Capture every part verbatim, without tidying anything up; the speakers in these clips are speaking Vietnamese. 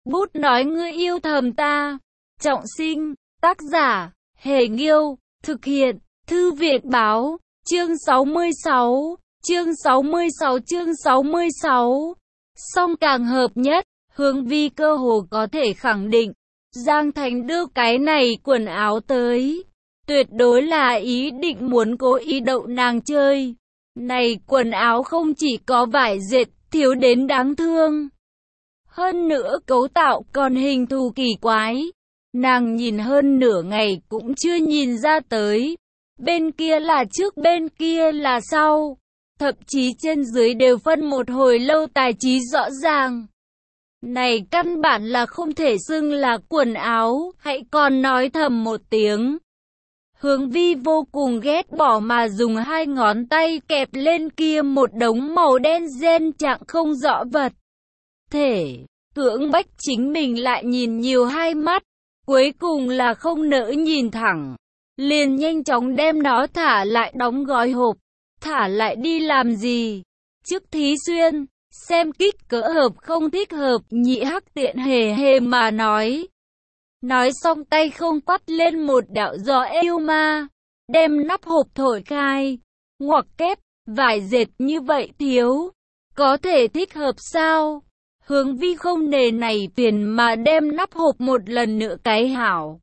Bút nói ngươi yêu thầm ta. Trọng sinh, tác giả, Hề Nghiêu, thực hiện, Thư viện Báo, chương sáu mươi sáu, chương sáu mươi sáu chương sáu mươi sáu. Song càng hợp nhất, Hướng Vi cơ hồ có thể khẳng định, Giang Thành đưa cái này quần áo tới, tuyệt đối là ý định muốn cố ý đậu nàng chơi. Này quần áo không chỉ có vải dệt, thiếu đến đáng thương. Hơn nữa cấu tạo còn hình thù kỳ quái. Nàng nhìn hơn nửa ngày cũng chưa nhìn ra tới. Bên kia là trước, bên kia là sau. Thậm chí trên dưới đều phân một hồi lâu tài trí rõ ràng. Này căn bản là không thể xưng là quần áo, hãy còn nói thầm một tiếng. Hướng Vi vô cùng ghét bỏ mà dùng hai ngón tay kẹp lên kia một đống màu đen ren trạng không rõ vật. Thể, cưỡng bách chính mình lại nhìn nhiều hai mắt, cuối cùng là không nỡ nhìn thẳng. Liền nhanh chóng đem nó thả lại đóng gói hộp, thả lại đi làm gì? Trước Thí Xuyên, xem kích cỡ hợp không thích hợp, Nhị Hắc tiện hề hề mà nói. Nói xong tay không quắt lên một đạo gió yêu ma, đem nắp hộp thổi khai, ngoặc kép, vải dệt như vậy thiếu, có thể thích hợp sao? Hướng Vi không nề này phiền mà đem nắp hộp một lần nữa cái hảo.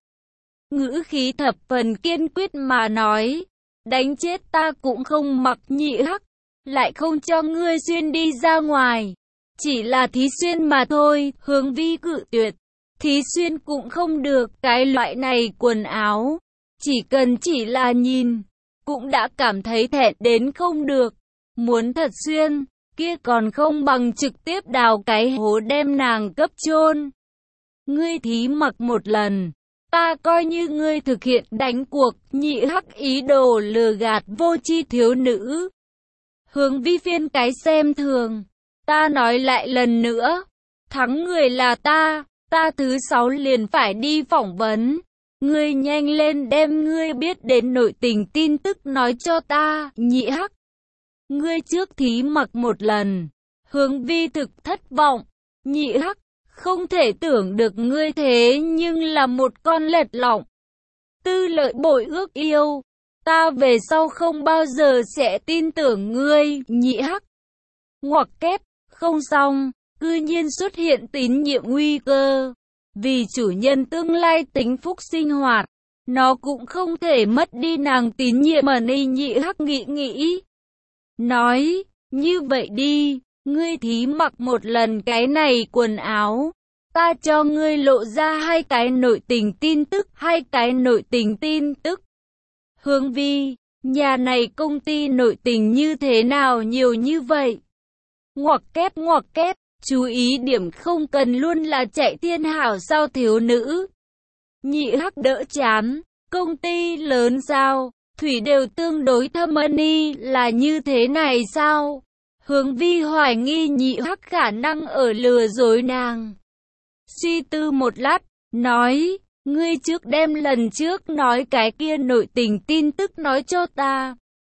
Ngữ khí thập phần kiên quyết mà nói, đánh chết ta cũng không mặc. Nhị Hắc, lại không cho ngươi xuyên đi ra ngoài, chỉ là Thí Xuyên mà thôi. Hướng Vi cự tuyệt. Thí Xuyên cũng không được, cái loại này quần áo, chỉ cần chỉ là nhìn, cũng đã cảm thấy thẹn đến không được. Muốn thật xuyên, kia còn không bằng trực tiếp đào cái hố đem nàng cấp chôn. Ngươi thí mặc một lần, ta coi như ngươi thực hiện đánh cuộc. Nhị Hắc ý đồ lừa gạt vô tri thiếu nữ. Hướng Vi phiên cái xem thường, ta nói lại lần nữa, thắng người là ta. Ta thứ sáu liền phải đi phỏng vấn. Ngươi nhanh lên đem ngươi biết đến nội tình tin tức nói cho ta. Nhị Hắc, ngươi trước thí mặc một lần. Hướng Vi thực thất vọng. Nhị Hắc, không thể tưởng được ngươi thế nhưng là một con lệch lọng. Tư lợi bội ước yêu. Ta về sau không bao giờ sẽ tin tưởng ngươi. Nhị Hắc, ngoặc kép, không xong. Cư nhiên xuất hiện tín nhiệm nguy cơ. Vì chủ nhân tương lai tính phúc sinh hoạt, nó cũng không thể mất đi nàng tín nhiệm mà ni. Nhị Hắc nghĩ nghĩ, nói, như vậy đi, ngươi thí mặc một lần cái này quần áo, ta cho ngươi lộ ra hai cái nội tình tin tức, hai cái nội tình tin tức. Hướng Vi, nhà này công ty nội tình như thế nào nhiều như vậy? Ngoặc kép ngoặc kép. Chú ý điểm không cần luôn là chạy thiên hảo sao thiếu nữ. Nhị Hắc đỡ chán, công ty lớn sao, thủy đều tương đối thâm ân y, là như thế này sao? Hướng Vi hoài nghi Nhị Hắc khả năng ở lừa dối nàng. Suy tư một lát, nói, ngươi trước đem lần trước nói cái kia nội tình tin tức nói cho ta.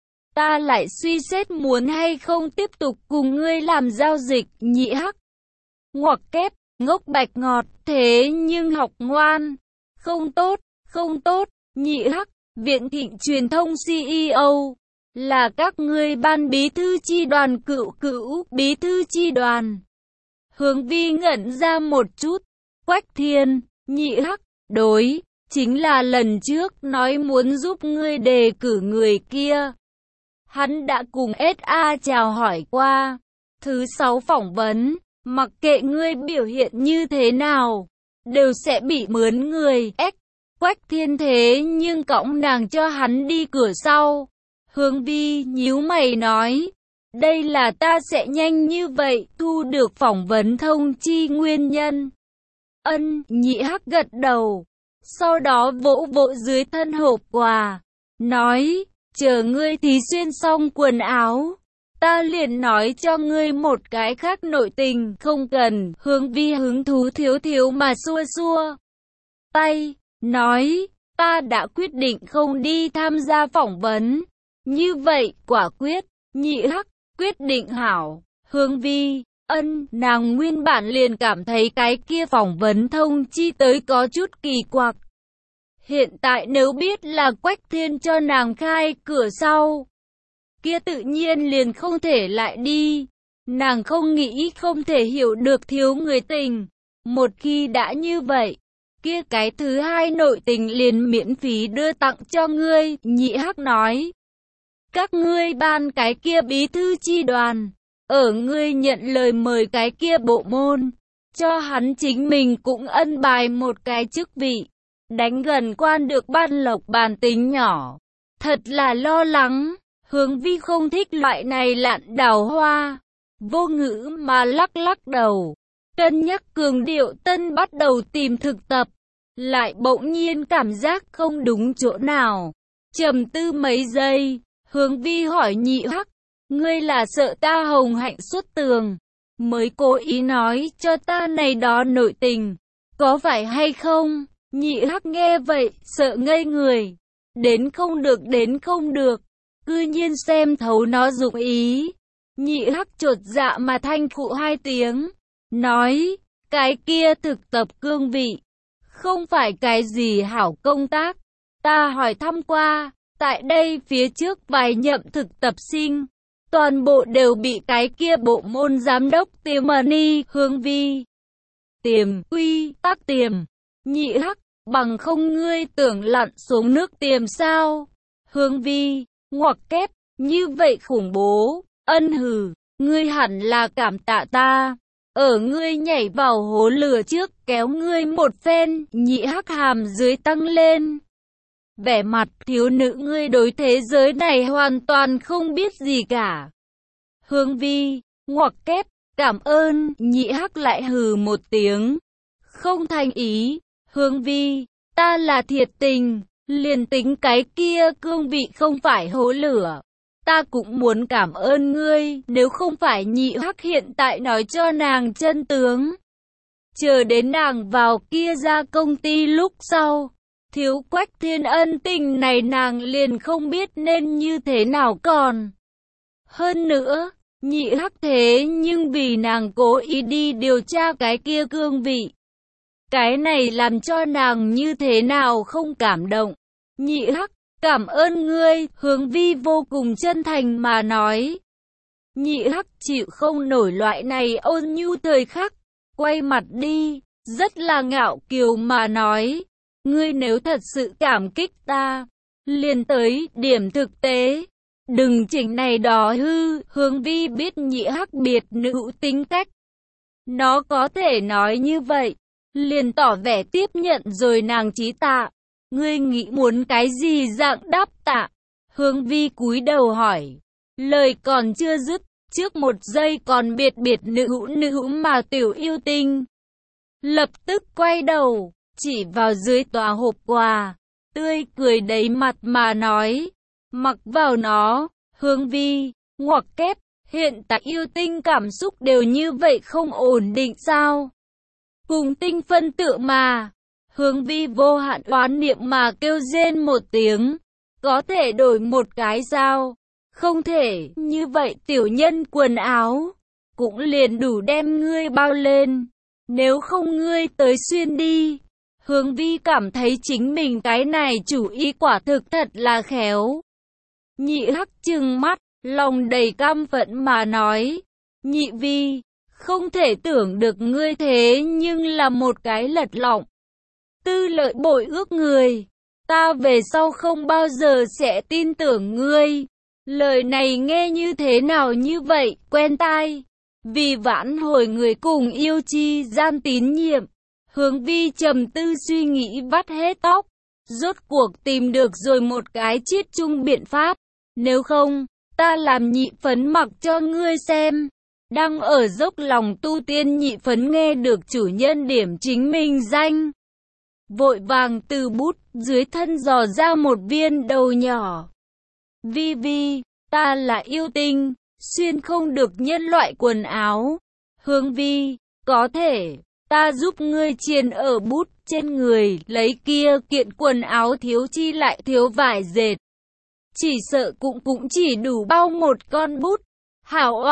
Ta lại suy xét muốn hay không tiếp tục cùng ngươi làm giao dịch. Nhị Hắc, ngoặc kép, ngốc bạch ngọt, thế nhưng học ngoan. Không tốt, không tốt. Nhị Hắc, Viện Thịnh Truyền thông xê e ô, là các ngươi ban bí thư chi đoàn cựu cựu bí thư chi đoàn. Hướng Vi ngẩn ra một chút. Quách Thiên, Nhị Hắc, đối, chính là lần trước nói muốn giúp ngươi đề cử người kia. Hắn đã cùng ét a chào hỏi qua. Thứ sáu phỏng vấn, mặc kệ ngươi biểu hiện như thế nào, đều sẽ bị mướn người. Ếch, Quách Thiên thế nhưng cõng nàng cho hắn đi cửa sau. Hướng Vi nhíu mày nói, đây là ta sẽ nhanh như vậy thu được phỏng vấn thông chi nguyên nhân. Ân. Nhị Hắc gật đầu, sau đó vỗ vỗ dưới thân hộp quà, nói, chờ ngươi thí xuyên xong quần áo, ta liền nói cho ngươi một cái khác nội tình. Không cần. Hướng Vi hứng thú thiếu thiếu mà xua xua tay, nói, ta đã quyết định không đi tham gia phỏng vấn. Như vậy, quả quyết. Nhị Hắc, quyết định hảo. Hướng Vi, Ân, nàng nguyên bản liền cảm thấy cái kia phỏng vấn thông chi tới có chút kỳ quặc. Hiện tại nếu biết là Quách Thiên cho nàng khai cửa sau, kia tự nhiên liền không thể lại đi. Nàng không nghĩ không thể hiểu được thiếu người tình. Một khi đã như vậy, kia cái thứ hai nội tình liền miễn phí đưa tặng cho ngươi. Nhị Hắc nói, các ngươi ban cái kia bí thư chi đoàn, ở ngươi nhận lời mời cái kia bộ môn, cho hắn chính mình cũng ân bài một cái chức vị, đánh gần quan được ban lộc bàn tính nhỏ. Thật là lo lắng, Hướng Vi không thích loại này lạn đào hoa, vô ngữ mà lắc lắc đầu, cân nhắc cường điệu tân bắt đầu tìm thực tập, lại bỗng nhiên cảm giác không đúng chỗ nào. Trầm tư mấy giây, Hướng Vi hỏi Nhị Hắc, ngươi là sợ ta hồng hạnh xuất tường, mới cố ý nói cho ta này đó nội tình, có phải hay không? Nhị Hắc nghe vậy, sợ ngây người, đến không được đến không được, cư nhiên xem thấu nó dụng ý. Nhị Hắc chột dạ mà thanh phụ hai tiếng, nói, cái kia thực tập cương vị, không phải cái gì hảo công tác, ta hỏi thăm qua, tại đây phía trước vài nhậm thực tập sinh, toàn bộ đều bị cái kia bộ môn giám đốc tiềm money Hướng Vi. Tiềm, quy, tắc tiềm, Nhị Hắc, bằng không ngươi tưởng lặn xuống nước tiềm sao? Hướng Vi, ngoặc kép, như vậy khủng bố, ân hừ, ngươi hẳn là cảm tạ ta. Ở ngươi nhảy vào hố lửa trước kéo ngươi một phen, Nhị Hắc hàm dưới tăng lên. Vẻ mặt thiếu nữ ngươi đối thế giới này hoàn toàn không biết gì cả. Hướng Vi, ngoặc kép, cảm ơn, Nhị Hắc lại hừ một tiếng. Không thành ý, Hướng Vi, ta là thiệt tình, liền tính cái kia cương vị không phải hố lửa. Ta cũng muốn cảm ơn ngươi, nếu không phải Nhị Hắc hiện tại nói cho nàng chân tướng. Chờ đến nàng vào kia ra công ty lúc sau, thiếu Quách Thiên ân tình này nàng liền không biết nên như thế nào còn. Hơn nữa, Nhị Hắc thế nhưng vì nàng cố ý đi điều tra cái kia cương vị. Cái này làm cho nàng như thế nào không cảm động. Nhị Hắc, cảm ơn ngươi, Hướng Vi vô cùng chân thành mà nói. Nhị Hắc chịu không nổi loại này ôn nhu thời khắc, quay mặt đi, rất là ngạo kiều mà nói. Ngươi nếu thật sự cảm kích ta, liền tới điểm thực tế. Đừng chỉnh này đó hư, Hướng Vi biết Nhị Hắc biệt nữ tính cách. Nó có thể nói như vậy, liền tỏ vẻ tiếp nhận rồi nàng chí tạ. Ngươi nghĩ muốn cái gì dạng đáp tạ? Hướng Vi cúi đầu hỏi. Lời còn chưa dứt, trước một giây còn biệt biệt nữ hữu nữ hữu mà tiểu yêu tinh. Lập tức quay đầu, chỉ vào dưới tòa hộp quà, tươi cười đầy mặt mà nói. Mặc vào nó, Hướng Vi, ngoặc kép, hiện tại yêu tinh cảm xúc đều như vậy không ổn định sao? Cùng tinh phân tựa mà. Hướng Vi vô hạn oán niệm mà kêu rên một tiếng. Có thể đổi một cái sao? Không thể, như vậy tiểu nhân quần áo cũng liền đủ đem ngươi bao lên. Nếu không ngươi tới xuyên đi. Hướng Vi cảm thấy chính mình cái này chủ ý quả thực thật là khéo. Nhị Hắc trừng mắt, lòng đầy căm phẫn mà nói. Nhị Vi, không thể tưởng được ngươi thế nhưng là một cái lật lọng. Tư lợi bội ước người. Ta về sau không bao giờ sẽ tin tưởng ngươi. Lời này nghe như thế nào như vậy, quen tai. Vì vãn hồi người cùng yêu chi gian tín nhiệm. Hướng Vi trầm tư suy nghĩ vắt hết tóc. Rốt cuộc tìm được rồi một cái chiết chung biện pháp. Nếu không, ta làm nhị phấn mặc cho ngươi xem. Đang ở dốc lòng tu tiên nhị phấn nghe được chủ nhân điểm chính mình danh. Vội vàng từ bút dưới thân dò ra một viên đầu nhỏ. Vi Vi, ta là yêu tinh, xuyên không được nhân loại quần áo. Hướng Vi, có thể, ta giúp ngươi triền ở bút trên người, lấy kia kiện quần áo thiếu chi lại thiếu vải dệt. Chỉ sợ cũng cũng chỉ đủ bao một con bút. Hảo oa,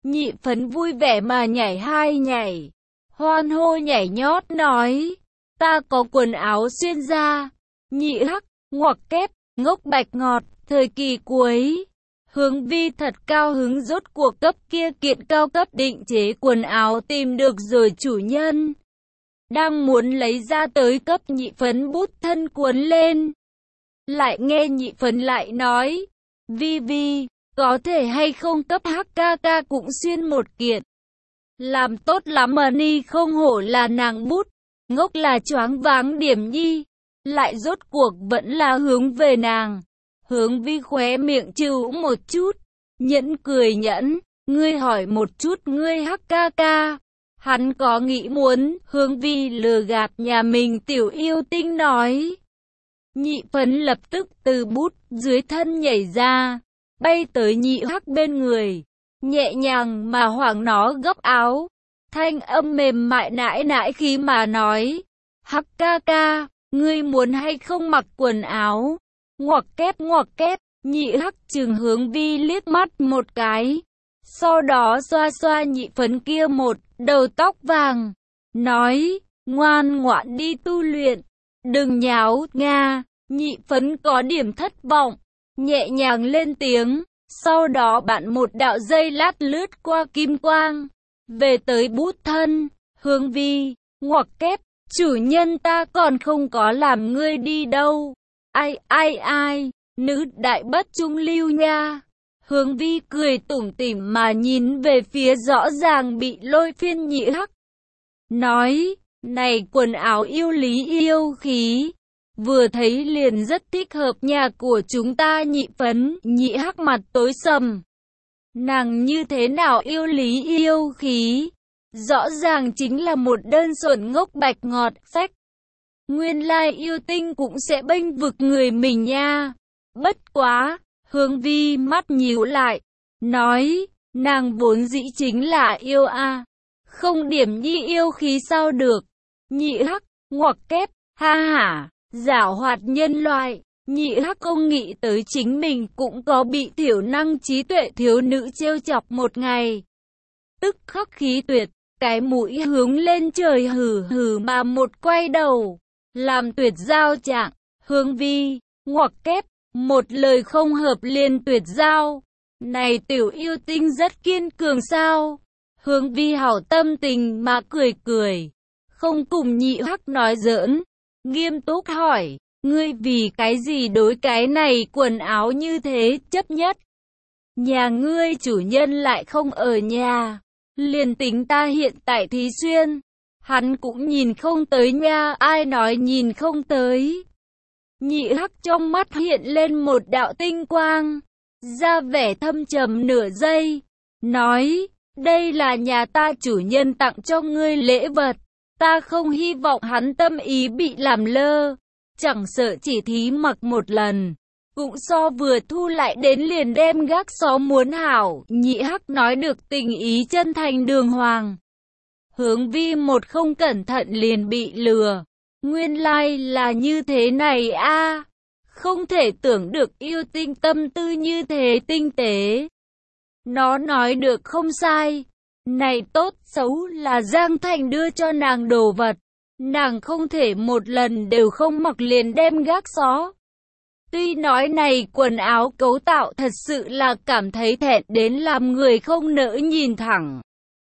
Nhị Phấn vui vẻ mà nhảy hai nhảy, hoan hô nhảy nhót nói, ta có quần áo xuyên da. Nhị Hắc, ngoặc kép, ngốc bạch ngọt, thời kỳ cuối. Hướng Vi thật cao hứng, rốt cuộc cấp kia kiện cao cấp định chế quần áo tìm được rồi chủ nhân. Đang muốn lấy ra tới cấp Nhị Phấn bút thân cuốn lên. Lại nghe Nhị Phấn lại nói, Vi Vi, có thể hay không cấp Hắc ca ca cũng xuyên một kiện. Làm tốt lắm mà ni, không hổ là nàng bút, ngốc là choáng váng điểm nhi. Lại rốt cuộc vẫn là hướng về nàng. Hướng Vi khóe miệng chịu một chút, nhẫn cười nhẫn, ngươi hỏi một chút ngươi Hắc ca ca. Hắn có nghĩ muốn. Hướng Vi lừa gạt nhà mình tiểu yêu tinh nói. Nhị Phấn lập tức từ bút dưới thân nhảy ra, bay tới Nhị Hắc bên người, nhẹ nhàng mà hoảng nó góc áo, thanh âm mềm mại nãi nãi khi mà nói, Hắc ca ca, ngươi muốn hay không mặc quần áo? Ngoặc kép ngoặc kép. Nhị Hắc chừng Hướng Vi liếc mắt một cái, sau đó xoa xoa Nhị Phấn kia một đầu tóc vàng, nói, ngoan ngoãn đi tu luyện, đừng nháo nga. Nhị Phấn có điểm thất vọng, nhẹ nhàng lên tiếng, sau đó bạn một đạo dây lát lướt qua kim quang, về tới bút thân. Hướng Vi, ngoặc kép, chủ nhân ta còn không có làm ngươi đi đâu. Ai ai ai, nữ đại bất trung lưu nha. Hướng Vi cười tủm tỉm mà nhìn về phía rõ ràng bị lôi phiên Nhị Hắc, nói, này quần áo yêu lý yêu khí, vừa thấy liền rất thích hợp nhà của chúng ta. Nhị Phấn, Nhị Hắc mặt tối sầm, nàng như thế nào yêu lý yêu khí, rõ ràng chính là một đơn xuẩn ngốc bạch ngọt. Phách, nguyên lai yêu tinh cũng sẽ bênh vực người mình nha. Bất quá, Hướng Vi mắt nhíu lại, nói, nàng vốn dĩ chính là yêu a, không điểm nhi yêu khí sao được. Nhị Hắc, ngoặc kép, ha hả, giảo hoạt nhân loại. Nhị Hắc không nghĩ tới chính mình cũng có bị thiểu năng trí tuệ thiếu nữ trêu chọc một ngày. Tức khắc khí tuyệt, cái mũi hướng lên trời hừ hừ mà một quay đầu, làm tuyệt giao trạng. Hướng Vi, ngoặc kép, một lời không hợp liền tuyệt giao. Này tiểu yêu tinh rất kiên cường sao? Hướng Vi hảo tâm tình mà cười cười, không cùng Nhị Hắc nói giỡn, nghiêm túc hỏi, ngươi vì cái gì đối cái này quần áo như thế chấp nhất? Nhà ngươi chủ nhân lại không ở nhà, liền tính ta hiện tại thí xuyên, hắn cũng nhìn không tới nha. Ai nói nhìn không tới? Nhị Hắc trong mắt hiện lên một đạo tinh quang, ra vẻ thâm trầm nửa giây, nói, đây là nhà ta chủ nhân tặng cho ngươi lễ vật, ta không hy vọng hắn tâm ý bị làm lơ, chẳng sợ chỉ thí mặc một lần, cũng so vừa thu lại đến liền đem gác xó muốn hảo. Nhị Hắc nói được tình ý chân thành đường hoàng. Hướng Vi một không cẩn thận liền bị lừa. Nguyên lai là như thế này a, à. Không thể tưởng được yêu tinh tâm tư như thế tinh tế. Nó nói được không sai. Này tốt xấu là Giang Thành đưa cho nàng đồ vật, nàng không thể một lần đều không mặc liền đem gác xó. Tuy nói này quần áo cấu tạo thật sự là cảm thấy thẹn đến làm người không nỡ nhìn thẳng,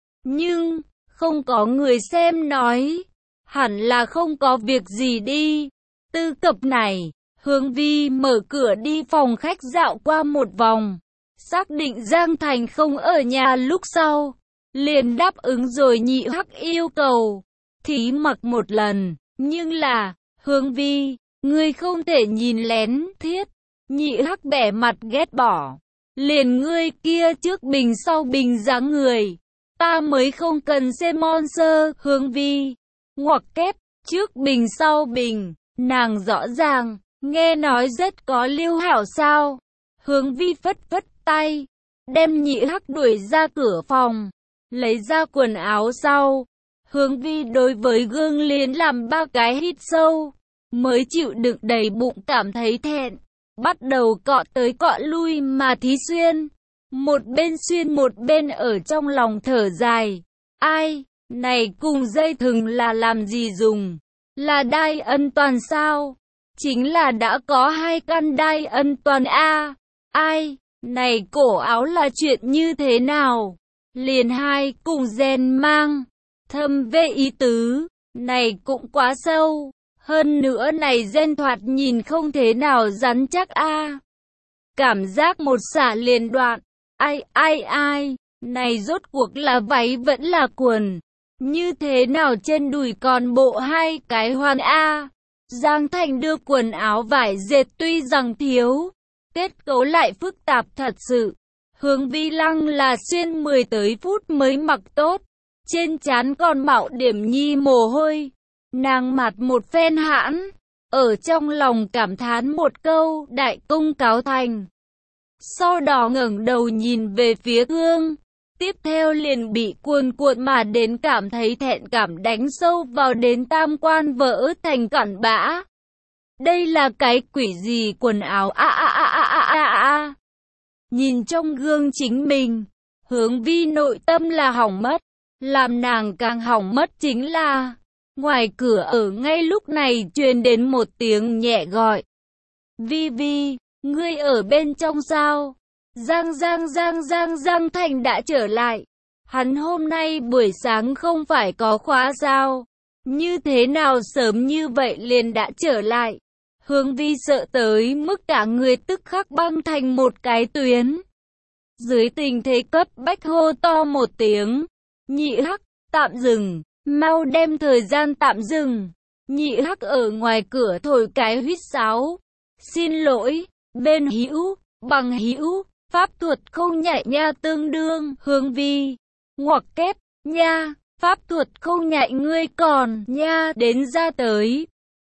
nhưng không có người xem nói, hẳn là không có việc gì đi. Tư cập này, Hướng Vi mở cửa đi phòng khách dạo qua một vòng, xác định Giang Thành không ở nhà lúc sau, liền đáp ứng rồi Nhị Hắc yêu cầu, thí mặc một lần, nhưng là, Hướng Vi, ngươi không thể nhìn lén thiết. Nhị Hắc bẻ mặt ghét bỏ, liền ngươi kia trước bình sau bình dáng người, ta mới không cần xem monster. Hướng Vi, ngoặc kép, trước bình sau bình, nàng rõ ràng, nghe nói rất có lưu hảo sao. Hướng Vi phất phất tay, đem Nhị Hắc đuổi ra cửa phòng, lấy ra quần áo sau. Hướng Vi đối với gương liền làm ba cái hít sâu, mới chịu đựng đầy bụng cảm thấy thẹn, bắt đầu cọ tới cọ lui mà thí xuyên. Một bên xuyên một bên ở trong lòng thở dài. Ai, này cùng dây thừng là làm gì dùng? Là đai ân toàn sao? Chính là đã có hai căn đai ân toàn a. Ai, này cổ áo là chuyện như thế nào? Liền hai cùng gen mang. Thâm về ý tứ, này cũng quá sâu. Hơn nữa này gen thoạt nhìn không thế nào rắn chắc a. Cảm giác một xả liền đoạn. Ai ai ai, này rốt cuộc là váy vẫn là quần. Như thế nào trên đùi còn bộ hai cái hoàn a. Giang Thành đưa quần áo vải dệt tuy rằng thiếu, kết cấu lại phức tạp thật sự. Hướng Vi Lăng là xuyên mười tới phút mới mặc tốt. Trên trán còn mạo điểm nhi mồ hôi. Nàng mặt một phen hãn, ở trong lòng cảm thán một câu đại công cáo thành. Sau đó ngẩng đầu nhìn về phía gương, tiếp theo liền bị cuồn cuộn mà đến cảm thấy thẹn cảm đánh sâu vào đến tam quan vỡ thành cặn bã. Đây là cái quỷ gì quần áo a a a a a a a. Nhìn trong gương chính mình, Hướng Vi nội tâm là hỏng mất, làm nàng càng hỏng mất chính là ngoài cửa ở ngay lúc này truyền đến một tiếng nhẹ gọi. Vi Vi, ngươi ở bên trong sao? Giang Giang Giang Giang Giang Thành đã trở lại. Hắn hôm nay buổi sáng không phải có khóa sao? Như thế nào sớm như vậy liền đã trở lại? Hướng Vi sợ tới mức cả người tức khắc băng thành một cái tuyến. Dưới tình thế cấp bách hô to một tiếng. Nhị Hắc, tạm dừng, mau đem thời gian tạm dừng. Nhị Hắc ở ngoài cửa thổi cái huýt sáo. Xin lỗi, bên hữu, bằng hữu, pháp thuật không nhạy nha tương đương, Hướng Vi. Ngoặc kép, nha, pháp thuật không nhạy ngươi còn, nha, đến ra tới.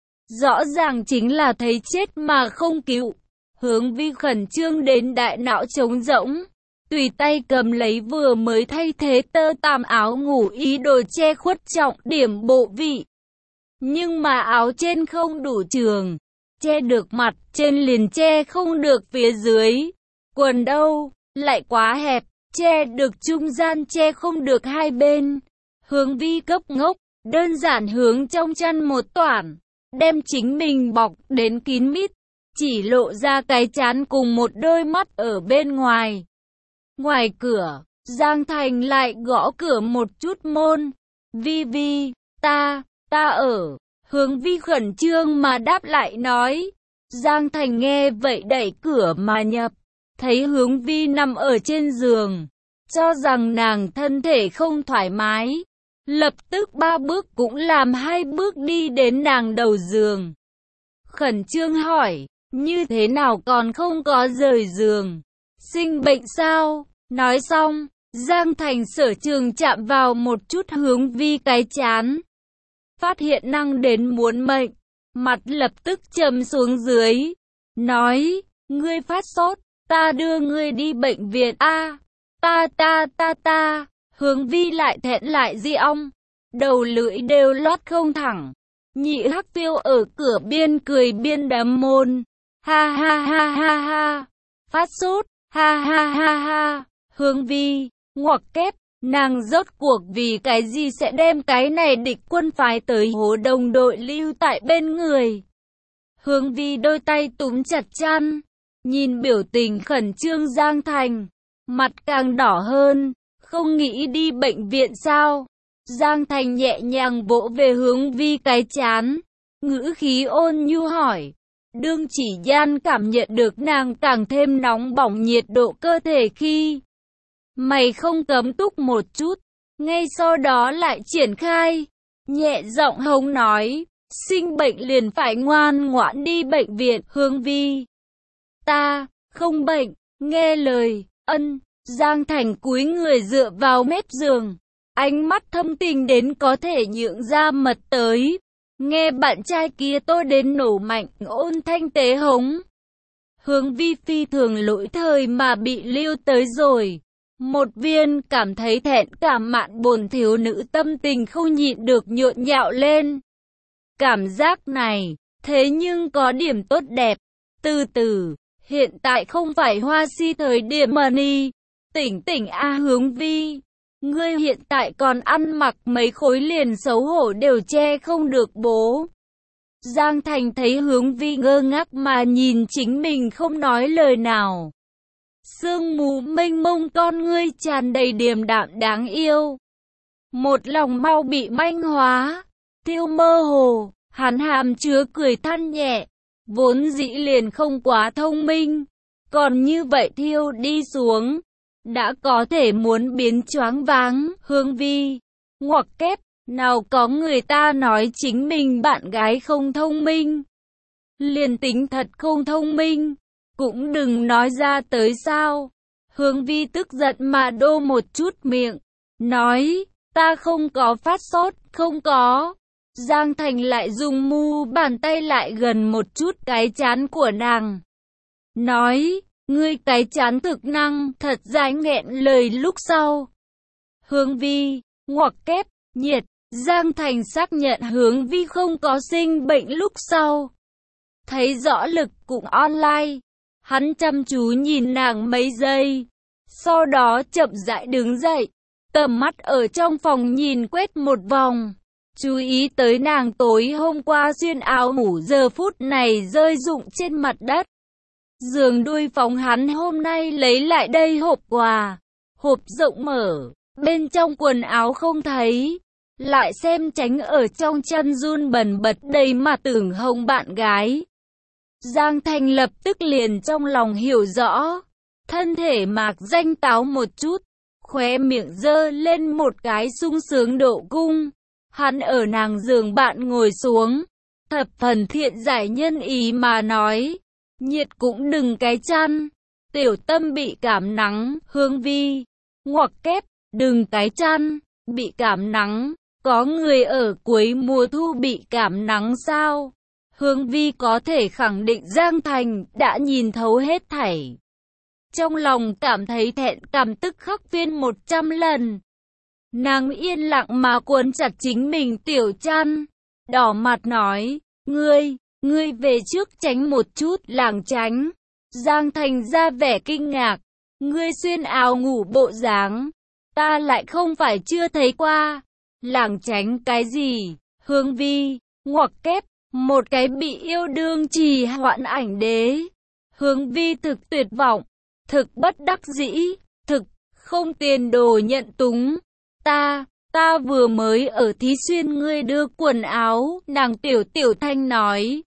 Rõ ràng chính là thấy chết mà không cứu. Hướng Vi khẩn trương đến đại não trống rỗng. Tùy tay cầm lấy vừa mới thay thế tơ tằm áo ngủ ý đồ che khuất trọng điểm bộ vị. Nhưng mà áo trên không đủ trường. Che được mặt trên liền che không được phía dưới. Quần đâu, lại quá hẹp, che được trung gian che không được hai bên. Hướng Vi cấp ngốc, đơn giản hướng trong chăn một toản, đem chính mình bọc đến kín mít, chỉ lộ ra cái trán cùng một đôi mắt ở bên ngoài. Ngoài cửa, Giang Thành lại gõ cửa một chút môn. Vi Vi, ta, ta ở. Hướng Vi khẩn trương mà đáp lại nói. Giang Thành nghe vậy đẩy cửa mà nhập. Thấy Hướng Vi nằm ở trên giường, cho rằng nàng thân thể không thoải mái. Lập tức ba bước cũng làm hai bước đi đến nàng đầu giường. Khẩn trương hỏi, như thế nào còn không có rời giường? Sinh bệnh sao? Nói xong, Giang Thành sở trường chạm vào một chút Hướng Vi cái chán. Phát hiện năng đến muốn mệnh, mặt lập tức trầm xuống dưới. Nói, ngươi phát sốt, ta đưa ngươi đi bệnh viện a. Ta ta ta ta, Hướng Vi lại thẹn lại di ong, đầu lưỡi đều lót không thẳng. Nhị Hắc Tiêu ở cửa biên cười biên đấm môn. Ha ha ha ha ha, phát sốt, ha ha ha ha. Hướng Vi, ngoặc kép, nàng rốt cuộc vì cái gì sẽ đem cái này địch quân phái tới hố đồng đội lưu tại bên người. Hướng Vi đôi tay túm chặt chăn, nhìn biểu tình khẩn trương Giang Thành, mặt càng đỏ hơn, không nghĩ đi bệnh viện sao? Giang Thành nhẹ nhàng vỗ về Hướng Vi cái chán, ngữ khí ôn nhu hỏi. Đương chỉ gian cảm nhận được nàng càng thêm nóng bỏng nhiệt độ cơ thể khi mày không cấm túc một chút, ngay sau đó lại triển khai, nhẹ giọng hống nói, sinh bệnh liền phải ngoan ngoãn đi bệnh viện. Hướng Vi, ta, không bệnh, nghe lời, ân. Giang Thành cúi người dựa vào mép giường, ánh mắt thâm tình đến có thể nhượng ra mật tới. Nghe bạn trai kia tôi đến nổ mạnh, ôn thanh tế hống. Hướng Vi phi thường lỗi thời mà bị lưu tới rồi. Một viên cảm thấy thẹn cảm mạn bồn thiếu nữ tâm tình không nhịn được nhộn nhạo lên. Cảm giác này, thế nhưng có điểm tốt đẹp. Từ từ, hiện tại không phải hoa si thời điểm money. Tỉnh tỉnh a Hướng Vi, ngươi hiện tại còn ăn mặc mấy khối liền xấu hổ đều che không được bố. Giang Thành thấy Hướng Vi ngơ ngác mà nhìn chính mình không nói lời nào. Sương mù mênh mông con ngươi tràn đầy điềm đạm đáng yêu. Một lòng mau bị manh hóa, tiêu mơ hồ, hắn hàm chứa cười than nhẹ, vốn dĩ liền không quá thông minh, còn như vậy thiêu đi xuống, đã có thể muốn biến choáng váng. Hướng Vi, ngoặc kép, nào có người ta nói chính mình bạn gái không thông minh. Liền tính thật không thông minh, cũng đừng nói ra tới sao. Hướng Vi tức giận mà đô một chút miệng, nói, ta không có phát sốt, không có. Giang Thành lại dùng mu bàn tay lại gần một chút cái trán của nàng. Nói, ngươi cái trán thực năng, thật dai nghẹn lời lúc sau. Hướng Vi, ngoặc kép, nhiệt, Giang Thành xác nhận Hướng Vi không có sinh bệnh lúc sau. Thấy rõ lực cũng online, hắn chăm chú nhìn nàng mấy giây. Sau đó chậm rãi đứng dậy, tầm mắt ở trong phòng nhìn quét một vòng. Chú ý tới nàng tối hôm qua xuyên áo ngủ giờ phút này rơi rụng trên mặt đất. Giường đuôi phòng hắn hôm nay lấy lại đây hộp quà. Hộp rộng mở, bên trong quần áo không thấy. Lại xem tránh ở trong chăn run bần bật đầy mà tưởng hồng bạn gái. Giang Thành lập tức liền trong lòng hiểu rõ. Thân thể mạc danh táo một chút, khóe miệng dơ lên một cái sung sướng độ cung. Hắn ở nàng giường bạn ngồi xuống, thập phần thiện giải nhân ý mà nói, nhiệt cũng đừng cái chăn, tiểu tâm bị cảm nắng. Hướng Vi, ngoặc kép, đừng cái chăn, bị cảm nắng, có người ở cuối mùa thu bị cảm nắng sao? Hướng Vi có thể khẳng định Giang Thành đã nhìn thấu hết thảy. Trong lòng cảm thấy thẹn cảm tức khắc phiên một trăm lần. Nàng yên lặng mà cuốn chặt chính mình tiểu chăn, đỏ mặt nói, ngươi, ngươi về trước tránh một chút. Lảng tránh. Giang Thành ra vẻ kinh ngạc, ngươi xuyên áo ngủ bộ dáng, ta lại không phải chưa thấy qua. Lảng tránh cái gì? Hướng Vi, ngoặc kép, một cái bị yêu đương trì hoãn ảnh đế. Hướng Vi thực tuyệt vọng, thực bất đắc dĩ, thực không tiền đồ nhận túng. Ta, ta vừa mới ở thí xuyên ngươi đưa quần áo, nàng tiểu tiểu thanh nói.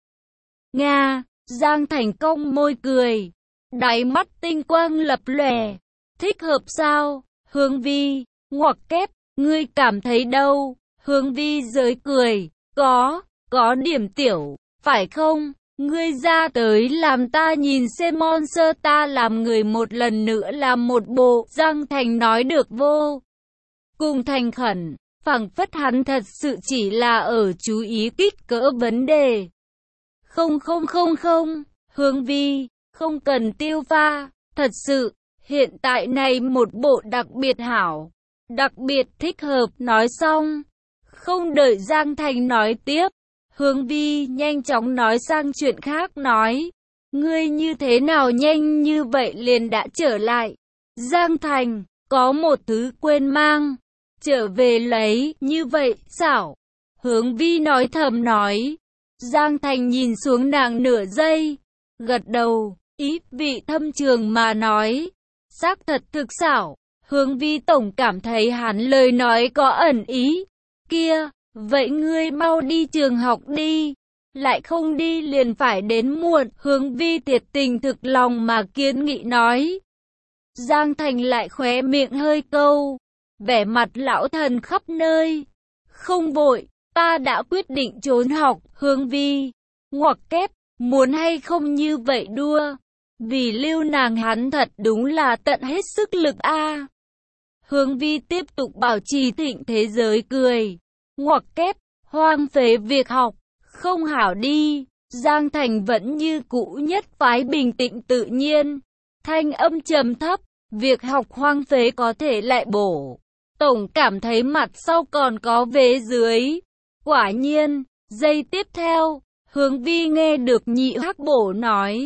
Nga, Giang Thành cong môi cười, đáy mắt tinh quang lập lòe. Thích hợp sao? Hướng Vi, ngoặc kép, ngươi cảm thấy đâu? Hướng Vi giới cười, có, có điểm tiểu, phải không? Ngươi ra tới làm ta nhìn xem monster ta làm người một lần nữa làm một bộ. Giang Thành nói được vô cùng thành khẩn, phảng phất hắn thật sự chỉ là ở chú ý kích cỡ vấn đề. Không không không không, Hướng Vi, không cần tiêu pha, thật sự, hiện tại này một bộ đặc biệt hảo, đặc biệt thích hợp. Nói xong, không đợi Giang Thành nói tiếp, Hướng Vi nhanh chóng nói sang chuyện khác, nói, ngươi như thế nào nhanh như vậy liền đã trở lại? Giang Thành, có một thứ quên mang, trở về lấy, như vậy, xảo. Hướng Vi nói thầm nói. Giang Thành nhìn xuống nàng nửa giây, gật đầu, ý vị thâm trường mà nói, xác thật thực xảo. Hướng Vi tổng cảm thấy hắn lời nói có ẩn ý. Kia, vậy ngươi mau đi trường học đi, lại không đi liền phải đến muộn. Hướng Vi thiệt tình thực lòng mà kiến nghị nói. Giang Thành lại khóe miệng hơi câu, vẻ mặt lão thần khắp nơi. Không vội, ta đã quyết định trốn học. Hướng Vi, ngoặc kép, muốn hay không như vậy đua, vì lưu nàng hắn thật đúng là tận hết sức lực a. À. Hướng Vi tiếp tục bảo trì thịnh thế giới cười, ngoặc kép, hoang phế việc học, không hảo đi. Giang Thành vẫn như cũ nhất phái bình tĩnh tự nhiên, thanh âm trầm thấp, việc học hoang phế có thể lại bổ. Tổng cảm thấy mặt sau còn có vế dưới. Quả nhiên, giây tiếp theo, Hướng Vi nghe được nhị hắc bổ nói,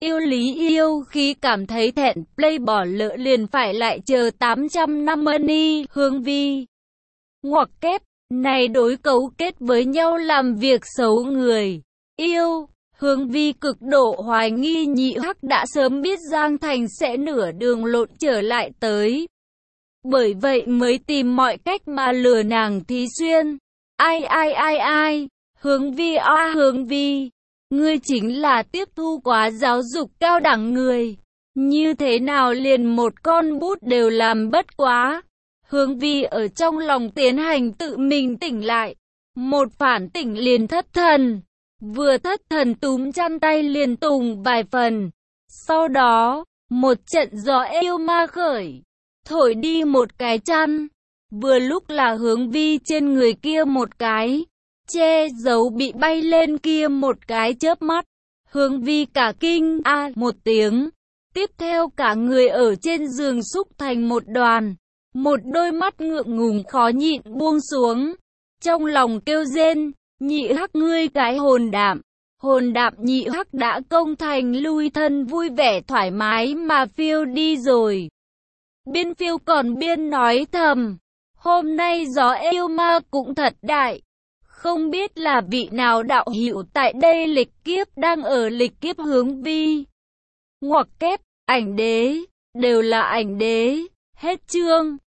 Yêu lý yêu khi cảm thấy thẹn, play bỏ lỡ liền phải lại chờ tám trăm năm money, Hướng Vi. Ngoặc kép, này đối cấu kết với nhau làm việc xấu người. Yêu, Hướng Vi cực độ hoài nghi Nhị Hắc đã sớm biết Giang Thành sẽ nửa đường lộn trở lại tới. Bởi vậy mới tìm mọi cách mà lừa nàng Thí Xuyên. Ai ai ai ai, Hướng Vi a Hướng Vi. Ngươi chính là tiếp thu quá giáo dục cao đẳng người. Như thế nào liền một con bút đều làm bất quá. Hướng Vi ở trong lòng tiến hành tự mình tỉnh lại. Một phản tỉnh liền thất thần. Vừa thất thần túm chăn tay liền tùng vài phần. Sau đó, một trận gió yêu ma khởi. Thổi đi một cái chăn. Vừa lúc là Hướng Vi trên người kia một cái. Che giấu bị bay lên kia một cái chớp mắt. Hướng Vi cả kinh a à, một tiếng. Tiếp theo cả người ở trên giường xúc thành một đoàn. Một đôi mắt ngượng ngùng khó nhịn buông xuống. Trong lòng kêu rên, Nhị Hắc ngươi cái hồn đạm. Hồn đạm Nhị Hắc đã công thành lui thân vui vẻ thoải mái mà phiêu đi rồi. Biên phiêu còn biên nói thầm. Hôm nay gió yêu ma cũng thật đại. Không biết là vị nào đạo hữu tại đây lịch kiếp đang ở lịch kiếp Hướng Vi. Ngoặc kép, ảnh đế, đều là ảnh đế. Hết chương.